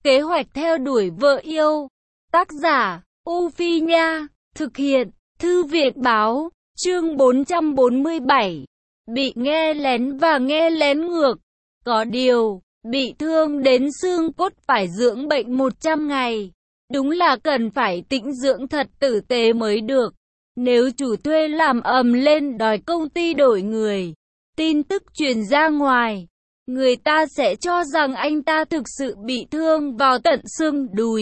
Kế hoạch theo đuổi vợ yêu. Tác giả, U Phi Nha. Thực hiện, Thư viện Báo. Chương 447. Bị nghe lén và nghe lén ngược. Có điều, bị thương đến xương cốt phải dưỡng bệnh 100 ngày. Đúng là cần phải tĩnh dưỡng thật tử tế mới được. Nếu chủ thuê làm ầm lên đòi công ty đổi người, tin tức truyền ra ngoài, người ta sẽ cho rằng anh ta thực sự bị thương vào tận xương đùi.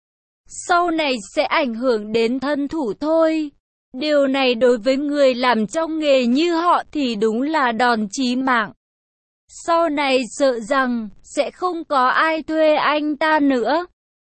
Sau này sẽ ảnh hưởng đến thân thủ thôi. Điều này đối với người làm trong nghề như họ thì đúng là đòn chí mạng. Sau này sợ rằng sẽ không có ai thuê anh ta nữa.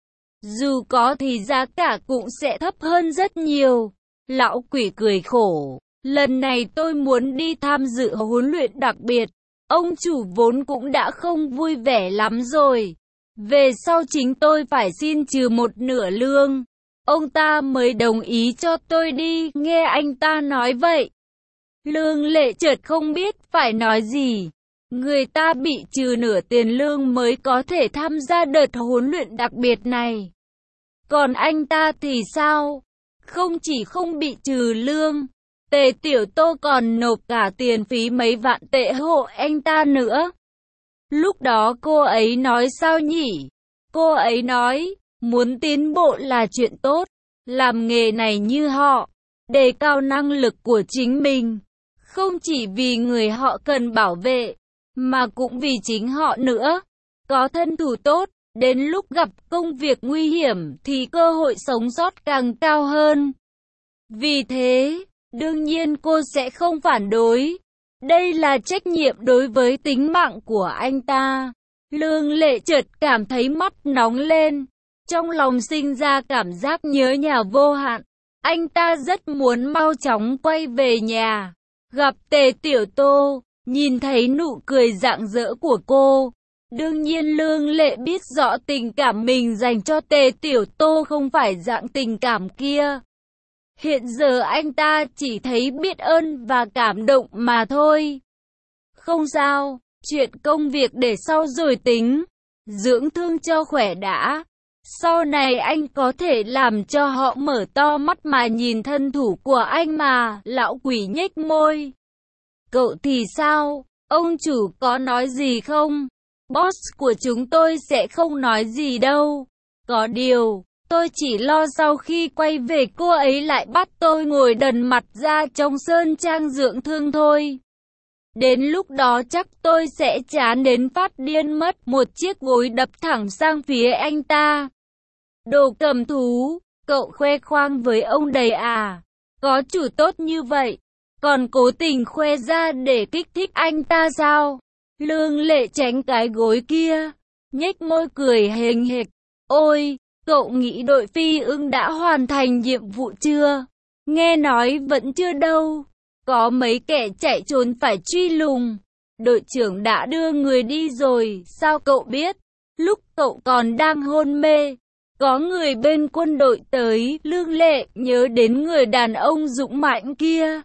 Dù có thì giá cả cũng sẽ thấp hơn rất nhiều. Lão quỷ cười khổ. Lần này tôi muốn đi tham dự huấn luyện đặc biệt. Ông chủ vốn cũng đã không vui vẻ lắm rồi. Về sau chính tôi phải xin trừ một nửa lương. Ông ta mới đồng ý cho tôi đi. Nghe anh ta nói vậy, Lương Lệ chợt không biết phải nói gì. Người ta bị trừ nửa tiền lương mới có thể tham gia đợt huấn luyện đặc biệt này. Còn anh ta thì sao? Không chỉ không bị trừ lương, Tề Tiểu Tô còn nộp cả tiền phí mấy vạn tệ hộ anh ta nữa. Lúc đó cô ấy nói sao nhỉ? Cô ấy nói, muốn tiến bộ là chuyện tốt, làm nghề này như họ, đề cao năng lực của chính mình. Không chỉ vì người họ cần bảo vệ, mà cũng vì chính họ nữa. Có thân thủ tốt, đến lúc gặp công việc nguy hiểm thì cơ hội sống sót càng cao hơn. Vì thế, đương nhiên cô sẽ không phản đối. Đây là trách nhiệm đối với tính mạng của anh ta. Lương Lệ chợt cảm thấy mắt nóng lên. Trong lòng sinh ra cảm giác nhớ nhà vô hạn. Anh ta rất muốn mau chóng quay về nhà. Gặp Tề Tiểu Tô, nhìn thấy nụ cười rạng rỡ của cô. Đương nhiên Lương Lệ biết rõ tình cảm mình dành cho Tề Tiểu Tô không phải dạng tình cảm kia. Hiện giờ anh ta chỉ thấy biết ơn và cảm động mà thôi. Không sao, chuyện công việc để sau rồi tính. Dưỡng thương cho khỏe đã. Sau này anh có thể làm cho họ mở to mắt mà nhìn thân thủ của anh mà. Lão quỷ nhếch môi. Cậu thì sao? Ông chủ có nói gì không? Boss của chúng tôi sẽ không nói gì đâu. Có điều, tôi chỉ lo sau khi quay về cô ấy lại bắt tôi ngồi đần mặt ra trong sơn trang dưỡng thương thôi. Đến lúc đó chắc tôi sẽ chán đến phát điên mất. Một chiếc gối đập thẳng sang phía anh ta. Đồ cầm thú, cậu khoe khoang với ông đầy à? Có chủ tốt như vậy, còn cố tình khoe ra để kích thích anh ta sao? Lương Lệ tránh cái gối kia, nhếch môi cười hềnh hệch. Ôi, cậu nghĩ đội Phi Ưng đã hoàn thành nhiệm vụ chưa? Nghe nói vẫn chưa đâu. Có mấy kẻ chạy trốn phải truy lùng. Đội trưởng đã đưa người đi rồi, sao cậu biết? Lúc cậu còn đang hôn mê, có người bên quân đội tới. Lương Lệ nhớ đến người đàn ông dũng mãnh kia.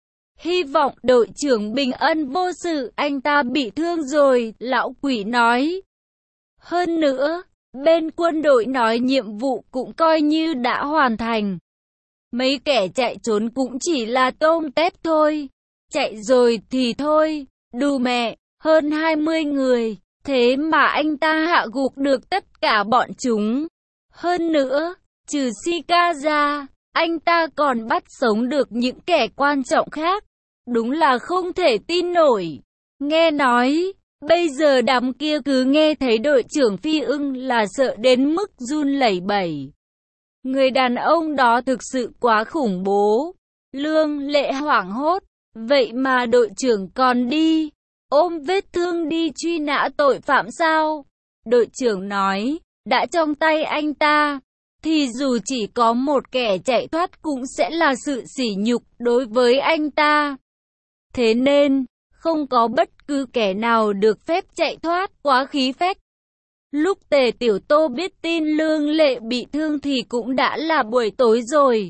Hy vọng đội trưởng bình an vô sự. Anh ta bị thương rồi, lão quỷ nói. Hơn nữa, bên quân đội nói nhiệm vụ cũng coi như đã hoàn thành. Mấy kẻ chạy trốn cũng chỉ là tôm tép thôi. Chạy rồi thì thôi, đù mẹ, hơn 20 người. Thế mà anh ta hạ gục được tất cả bọn chúng. Hơn nữa, trừ Shika ra, anh ta còn bắt sống được những kẻ quan trọng khác. Đúng là không thể tin nổi. Nghe nói, bây giờ đám kia cứ nghe thấy đội trưởng Phi Ưng là sợ đến mức run lẩy bẩy. Người đàn ông đó thực sự quá khủng bố. Lương Lệ hoảng hốt. Vậy mà đội trưởng còn đi ôm vết thương đi truy nã tội phạm sao? Đội trưởng nói, đã trong tay anh ta, thì dù chỉ có một kẻ chạy thoát cũng sẽ là sự sỉ nhục đối với anh ta. Thế nên, không có bất cứ kẻ nào được phép chạy thoát. Quá khí phách. Lúc Tề Tiểu Tô biết tin Lương Lệ bị thương thì cũng đã là buổi tối rồi.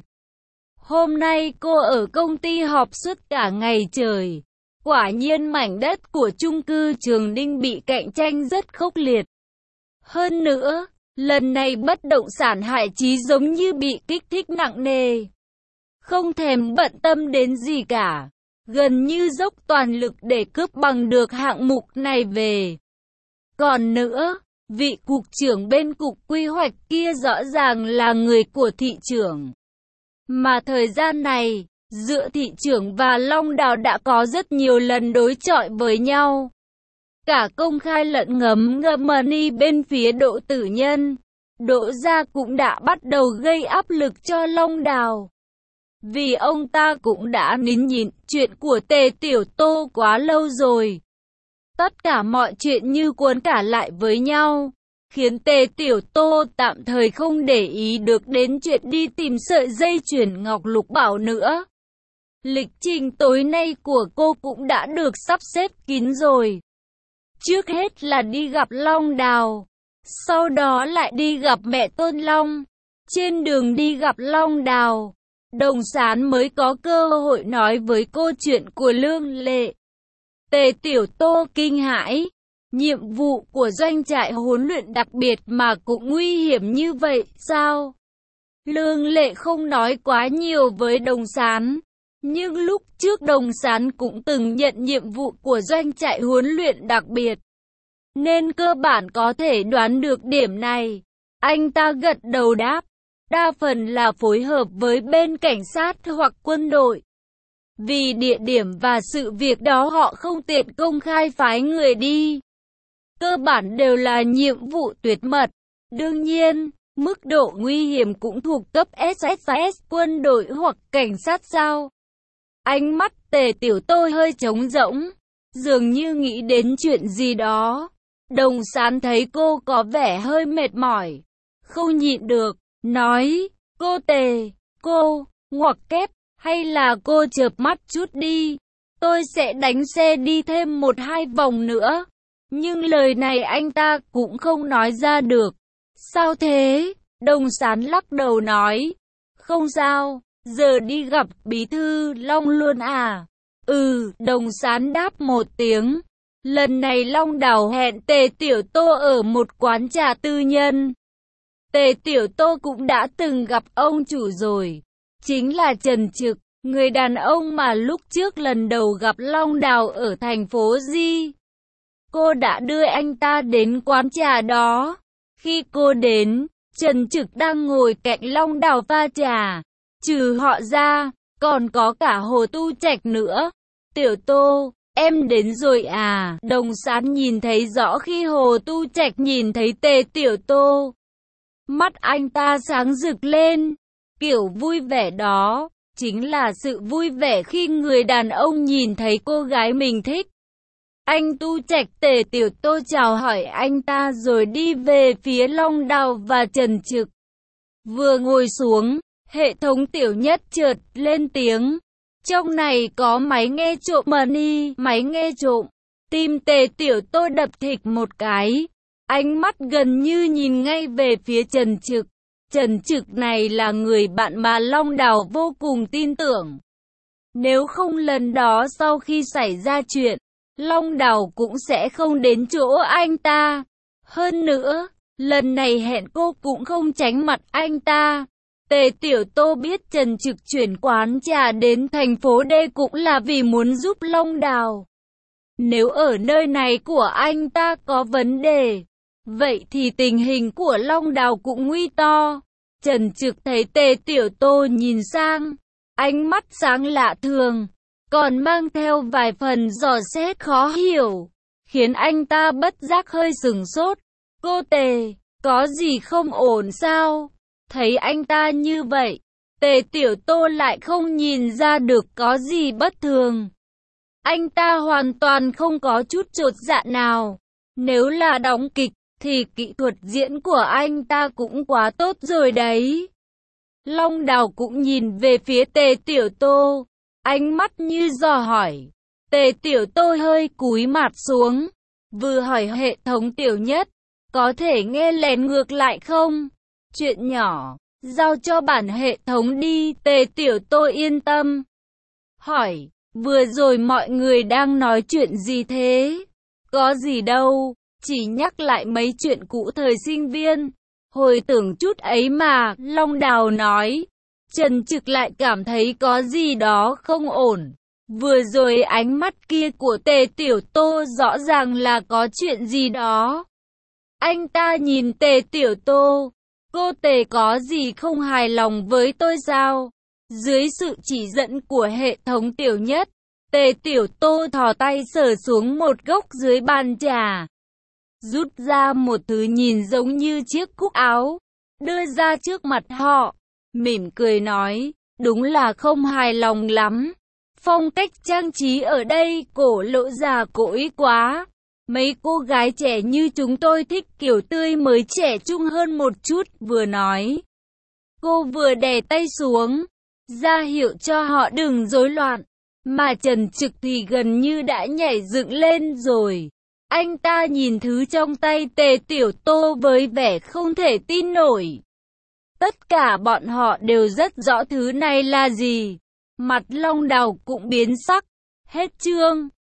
Hôm nay cô ở công ty họp suốt cả ngày trời. Quả nhiên mảnh đất của chung cư Trường Ninh bị cạnh tranh rất khốc liệt. Hơn nữa, Lần này bất động sản Hải Chí giống như bị kích thích nặng nề. Không thèm bận tâm đến gì cả. Gần như dốc toàn lực để cướp bằng được hạng mục này về. Còn nữa, vị cục trưởng bên cục quy hoạch kia rõ ràng là người của thị trưởng. Mà thời gian này, giữa thị trưởng và Long Đào đã có rất nhiều lần đối chọi với nhau. Cả công khai lẫn ngấm ngầm bên phía Đỗ Tử Nhân. Đỗ gia cũng đã bắt đầu gây áp lực cho Long Đào. Vì ông ta cũng đã nín nhịn chuyện của Tề Tiểu Tô quá lâu rồi. Tất cả mọi chuyện như cuốn cả lại với nhau, khiến Tề Tiểu Tô tạm thời không để ý được đến chuyện đi tìm sợi dây chuyền ngọc lục bảo nữa. Lịch trình tối nay của cô cũng đã được sắp xếp kín rồi. Trước hết là đi gặp Long Đào, sau đó lại đi gặp mẹ Tôn Long. Trên đường đi gặp Long Đào, Đồng Sán mới có cơ hội nói với cô chuyện của Lương Lệ. Tề Tiểu Tô kinh hãi, nhiệm vụ của doanh trại huấn luyện đặc biệt mà cũng nguy hiểm như vậy sao? Lương Lệ không nói quá nhiều với Đồng Sán, nhưng lúc trước Đồng Sán cũng từng nhận nhiệm vụ của doanh trại huấn luyện đặc biệt, nên cơ bản có thể đoán được điểm này. Anh ta gật đầu đáp, đa phần là phối hợp với bên cảnh sát hoặc quân đội. Vì địa điểm và sự việc đó họ không tiện công khai phái người đi. Cơ bản đều là nhiệm vụ tuyệt mật. Đương nhiên, mức độ nguy hiểm cũng thuộc cấp SSS quân đội hoặc cảnh sát sao. Ánh mắt Tề Tiểu Tô hơi trống rỗng, dường như nghĩ đến chuyện gì đó. Đồng Sán thấy cô có vẻ hơi mệt mỏi, không nhịn được, nói, cô Tề, cô, ngoặc kép, hay là cô chợp mắt chút đi, tôi sẽ đánh xe đi thêm 1-2 vòng nữa. Nhưng lời này anh ta cũng không nói ra được. Sao thế? Đồng Sán lắc đầu nói, không sao, giờ đi gặp bí thư Long luôn à? Đồng Sán đáp một tiếng. Lần này Long Đào hẹn Tề Tiểu Tô ở một quán trà tư nhân. Tề Tiểu Tô cũng đã từng gặp ông chủ rồi. Chính là Trần Trực, người đàn ông mà lúc trước lần đầu gặp Long Đào ở thành phố Di. Cô đã đưa anh ta đến quán trà đó. Khi cô đến, Trần Trực đang ngồi cạnh Long Đào pha trà. Trừ họ ra, còn có cả Hồ Tu Trạch nữa. Tiểu Tô, em đến rồi à? Đồng Sán nhìn thấy rõ khi Hồ Tu Trạch nhìn thấy Tề Tiểu Tô. Mắt anh ta sáng rực lên. Kiểu vui vẻ đó, chính là sự vui vẻ khi người đàn ông nhìn thấy cô gái mình thích. Anh Tu Trạch. Tề Tiểu Tô chào hỏi anh ta rồi đi về phía Long Đào và Trần Trực. Vừa ngồi xuống, hệ thống Tiểu Nhất chợt lên tiếng. Trong này có máy nghe trộm máy nghe trộm. Tim Tề Tiểu Tô đập thịch một cái. Ánh mắt gần như nhìn ngay về phía Trần Trực. Trần Trực này là người bạn mà Long Đào vô cùng tin tưởng. Nếu không lần đó sau khi xảy ra chuyện, Long Đào cũng sẽ không đến chỗ anh ta. Hơn nữa, lần này hẹn cô cũng không tránh mặt anh ta. Tề Tiểu Tô biết Trần Trực chuyển quán trà đến thành phố D cũng là vì muốn giúp Long Đào. Nếu ở nơi này của anh ta có vấn đề, vậy thì tình hình của Long Đào cũng nguy to. Trần Trực thấy Tề Tiểu Tô nhìn sang, ánh mắt sáng lạ thường, còn mang theo vài phần dò xét khó hiểu, khiến anh ta bất giác hơi sửng sốt. Cô Tề, có gì không ổn sao? Thấy anh ta như vậy, Tề Tiểu Tô lại không nhìn ra được có gì bất thường. Anh ta hoàn toàn không có chút chột dạ nào. Nếu là đóng kịch, thì kỹ thuật diễn của anh ta cũng quá tốt rồi đấy. Long Đào cũng nhìn về phía Tề Tiểu Tô, ánh mắt như dò hỏi. Tề Tiểu Tô hơi cúi mặt xuống, vừa hỏi hệ thống Tiểu Nhất, có thể nghe lén ngược lại không? Chuyện nhỏ, giao cho bản hệ thống đi. Tề Tiểu Tô yên tâm. Hỏi, vừa rồi mọi người đang nói chuyện gì thế? Có gì đâu, chỉ nhắc lại mấy chuyện cũ thời sinh viên. Hồi tưởng chút ấy mà, Long Đào nói. Trần Trực lại cảm thấy có gì đó không ổn. Vừa rồi ánh mắt kia của Tề Tiểu Tô rõ ràng là có chuyện gì đó. Anh ta nhìn Tề Tiểu Tô. Cô Tề có gì không hài lòng với tôi sao? Dưới sự chỉ dẫn của hệ thống Tiểu Nhất, Tề Tiểu Tô thò tay sờ xuống một góc dưới bàn trà. Rút ra một thứ nhìn giống như chiếc cúc áo, đưa ra trước mặt họ. Mỉm cười nói, đúng là không hài lòng lắm. Phong cách trang trí ở đây cổ lộ già cỗi quá. Mấy cô gái trẻ như chúng tôi thích kiểu tươi mới trẻ trung hơn một chút, vừa nói. Cô vừa đè tay xuống, ra hiệu cho họ đừng rối loạn. Mà Trần Trực thì gần như đã nhảy dựng lên rồi. Anh ta nhìn thứ trong tay Tề Tiểu Tô với vẻ không thể tin nổi. Tất cả bọn họ đều rất rõ thứ này là gì. Mặt Long Đào cũng biến sắc. Hết chương.